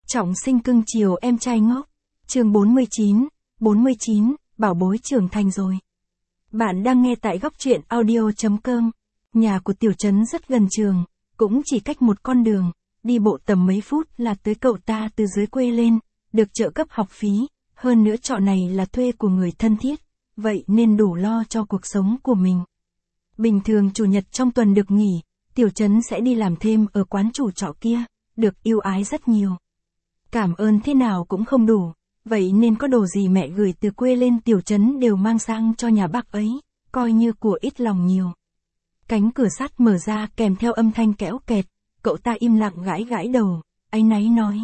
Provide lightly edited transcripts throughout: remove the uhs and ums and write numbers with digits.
Trọng sinh cưng chiều em trai ngốc. Chương 49, bảo bối trưởng thành rồi. Bạn đang nghe tại góc truyện audio.com. Nhà của Tiểu Trấn rất gần trường, cũng chỉ cách một con đường, đi bộ tầm mấy phút là tới cậu ta từ dưới quê lên, được trợ cấp học phí, hơn nữa trọ này là thuê của người thân thiết, vậy nên đủ lo cho cuộc sống của mình. Bình thường chủ nhật trong tuần được nghỉ, Tiểu Trấn sẽ đi làm thêm ở quán chủ trọ kia, được yêu ái rất nhiều. Cảm ơn thế nào cũng không đủ, vậy nên có đồ gì mẹ gửi từ quê lên Tiểu Trấn đều mang sang cho nhà bác ấy, coi như của ít lòng nhiều. Cánh cửa sắt mở ra kèm theo âm thanh kéo kẹt, cậu ta im lặng gãi gãi đầu, áy náy nói.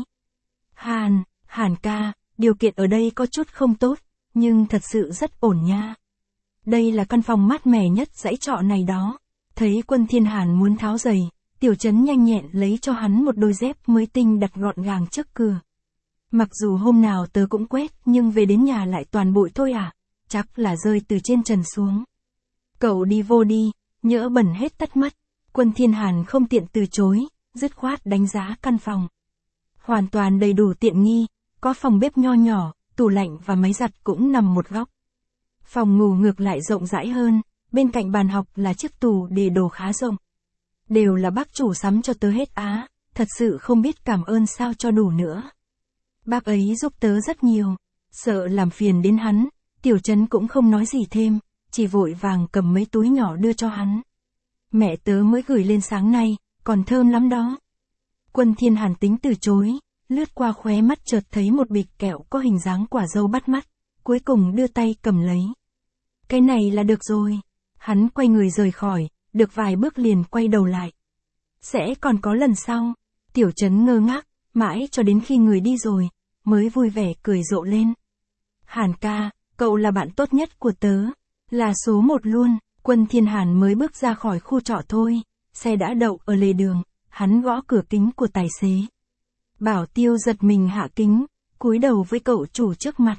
Hàn ca, điều kiện ở đây có chút không tốt, nhưng thật sự rất ổn nha. Đây là căn phòng mát mẻ nhất dãy trọ này đó. Thấy Quân Thiên Hàn muốn tháo giày, Tiểu Trấn nhanh nhẹn lấy cho hắn một đôi dép mới tinh đặt gọn gàng trước cửa. Mặc dù hôm nào tớ cũng quét nhưng về đến nhà lại toàn bụi thôi à, chắc là rơi từ trên trần xuống. Cậu đi vô đi, nhỡ bẩn hết tắt mắt. Quân Thiên Hàn không tiện từ chối, dứt khoát đánh giá căn phòng. Hoàn toàn đầy đủ tiện nghi, có phòng bếp nho nhỏ, tủ lạnh và máy giặt cũng nằm một góc. Phòng ngủ ngược lại rộng rãi hơn, bên cạnh bàn học là chiếc tủ để đồ khá rộng. Đều là bác chủ sắm cho tớ hết á, thật sự không biết cảm ơn sao cho đủ nữa. Bác ấy giúp tớ rất nhiều, sợ làm phiền đến hắn, Tiểu Trấn cũng không nói gì thêm, chỉ vội vàng cầm mấy túi nhỏ đưa cho hắn. Mẹ tớ mới gửi lên sáng nay, còn thơm lắm đó. Quân Thiên Hàn tính từ chối, lướt qua khóe mắt chợt thấy một bịch kẹo có hình dáng quả dâu bắt mắt, cuối cùng đưa tay cầm lấy. Cái này là được rồi. Hắn quay người rời khỏi, được vài bước liền quay đầu lại. Sẽ còn có lần sau. Tiểu Trấn ngơ ngác, mãi cho đến khi người đi rồi, mới vui vẻ cười rộ lên. Hàn ca, cậu là bạn tốt nhất của tớ, là số một luôn. Quân Thiên Hàn mới bước ra khỏi khu trọ thôi, xe đã đậu ở lề đường, hắn gõ cửa kính của tài xế. Bảo Tiêu giật mình hạ kính, cúi đầu với cậu chủ trước mặt.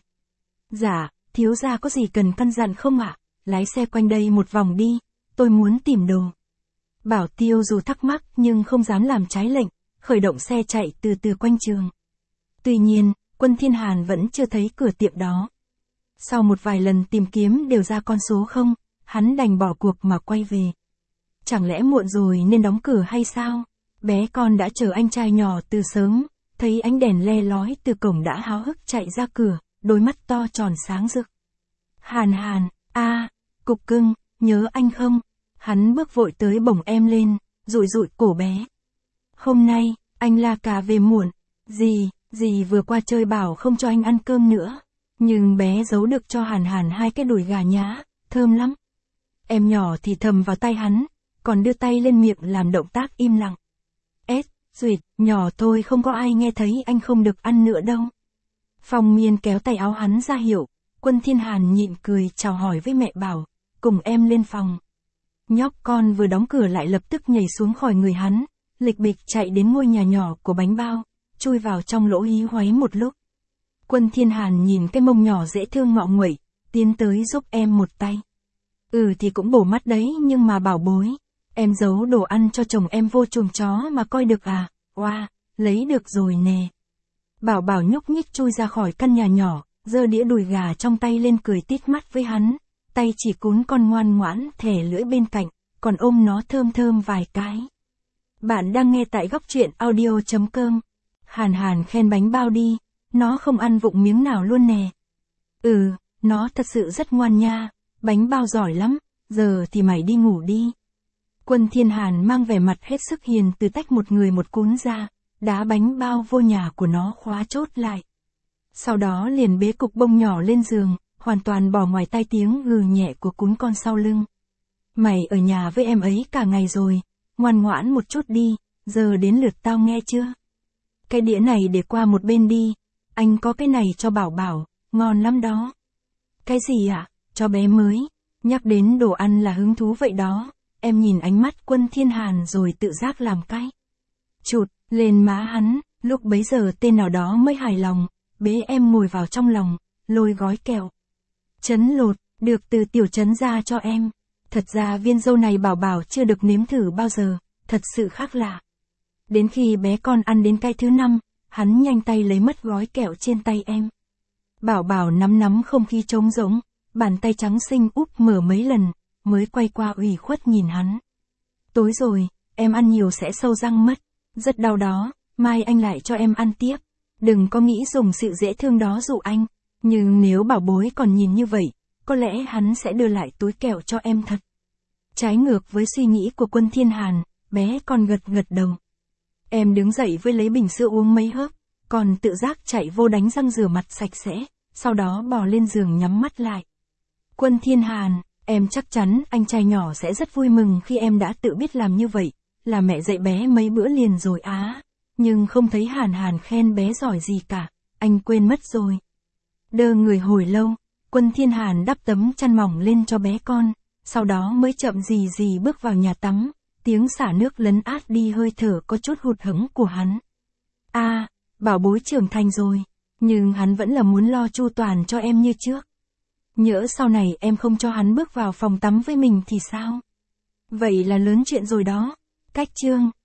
Dạ, thiếu gia có gì cần căn dặn không ạ? Lái xe quanh đây một vòng đi, tôi muốn tìm đồ. Bảo Tiêu dù thắc mắc nhưng không dám làm trái lệnh, khởi động xe chạy từ từ quanh trường. Tuy nhiên, Quân Thiên Hàn vẫn chưa thấy cửa tiệm đó. Sau một vài lần tìm kiếm đều ra con số không, hắn đành bỏ cuộc mà quay về. Chẳng lẽ muộn rồi nên đóng cửa hay sao? Bé con đã chờ anh trai nhỏ từ sớm, thấy ánh đèn le lói từ cổng đã háo hức chạy ra cửa, đôi mắt to tròn sáng rực. Hàn, cục cưng, nhớ anh không? Hắn bước vội tới bổng em lên, dụi dụi cổ bé. Hôm nay, anh La Cà về muộn. Dì vừa qua chơi bảo không cho anh ăn cơm nữa. Nhưng bé giấu được cho Hàn hai cái đùi gà nhá, thơm lắm. Em nhỏ thì thầm vào tay hắn, còn đưa tay lên miệng làm động tác im lặng. Duyệt, nhỏ thôi không có ai nghe thấy anh không được ăn nữa đâu. Phong Miên kéo tay áo hắn ra hiệu, Quân Thiên Hàn nhịn cười chào hỏi với mẹ bảo, cùng em lên phòng. Nhóc con vừa đóng cửa lại lập tức nhảy xuống khỏi người hắn, lịch bịch chạy đến ngôi nhà nhỏ của bánh bao, chui vào trong lỗ hí hoáy một lúc. Quân Thiên Hàn nhìn cái mông nhỏ dễ thương ngọ nguậy, tiến tới giúp em một tay. Thì cũng bổ mắt đấy nhưng mà bảo bối, em giấu đồ ăn cho chồng em vô chuồng chó mà coi được à, lấy được rồi nè. Bảo nhúc nhích chui ra khỏi căn nhà nhỏ, giơ đĩa đùi gà trong tay lên cười tít mắt với hắn, tay chỉ cún con ngoan ngoãn thẻ lưỡi bên cạnh, còn ôm nó thơm thơm vài cái. Bạn đang nghe tại góc truyện audio.com. Hàn khen bánh bao đi, nó không ăn vụng miếng nào luôn nè. Nó thật sự rất ngoan nha, bánh bao giỏi lắm, giờ thì mày đi ngủ đi. Quân Thiên Hàn mang vẻ mặt hết sức hiền từ tách một người một cún ra, đá bánh bao vô nhà của nó khóa chốt lại. Sau đó liền bế cục bông nhỏ lên giường, hoàn toàn bỏ ngoài tai tiếng gừ nhẹ của cún con sau lưng. Mày ở nhà với em ấy cả ngày rồi, ngoan ngoãn một chút đi, giờ đến lượt tao nghe chưa? Cái đĩa này để qua một bên đi, anh có cái này cho Bảo, ngon lắm đó. Cái gì ạ? Cho bé mới. Nhắc đến đồ ăn là hứng thú vậy đó, em nhìn ánh mắt Quân Thiên Hàn rồi tự giác làm cay. Chụt lên má hắn, lúc bấy giờ tên nào đó mới hài lòng, bế em ngồi vào trong lòng, lôi gói kẹo. Trấn lột, được từ Tiểu Trấn ra cho em. Thật ra viên dâu này Bảo chưa được nếm thử bao giờ, thật sự khác lạ. Đến khi bé con ăn đến cái thứ 5, Hắn nhanh tay lấy mất gói kẹo trên tay em. Bảo Bảo nắm không khí trống rỗng, bàn tay trắng xinh úp mở mấy lần, mới quay qua ủy khuất nhìn hắn. Tối rồi, em ăn nhiều sẽ sâu răng mất. Rất đau đó, mai anh lại cho em ăn tiếp. Đừng có nghĩ dùng sự dễ thương đó dụ anh. Nhưng nếu bảo bối còn nhìn như vậy, có lẽ hắn sẽ đưa lại túi kẹo cho em thật. Trái ngược với suy nghĩ của Quân Thiên Hàn, bé con gật đầu. Em đứng dậy với lấy bình sữa uống mấy hớp, còn tự giác chạy vô đánh răng rửa mặt sạch sẽ, sau đó bò lên giường nhắm mắt lại. Quân Thiên Hàn, em chắc chắn anh trai nhỏ sẽ rất vui mừng khi em đã tự biết làm như vậy, là mẹ dạy bé mấy bữa liền rồi á. Nhưng không thấy Hàn khen bé giỏi gì cả, anh quên mất rồi. Đơ người hồi lâu, Quân Thiên Hàn đắp tấm chăn mỏng lên cho bé con, sau đó mới chậm gì bước vào nhà tắm, tiếng xả nước lấn át đi hơi thở có chút hụt hẫng của hắn. Bảo bối trưởng thành rồi, nhưng hắn vẫn là muốn lo chu toàn cho em như trước. Nhỡ sau này em không cho hắn bước vào phòng tắm với mình thì sao? Vậy là lớn chuyện rồi đó. Cách chương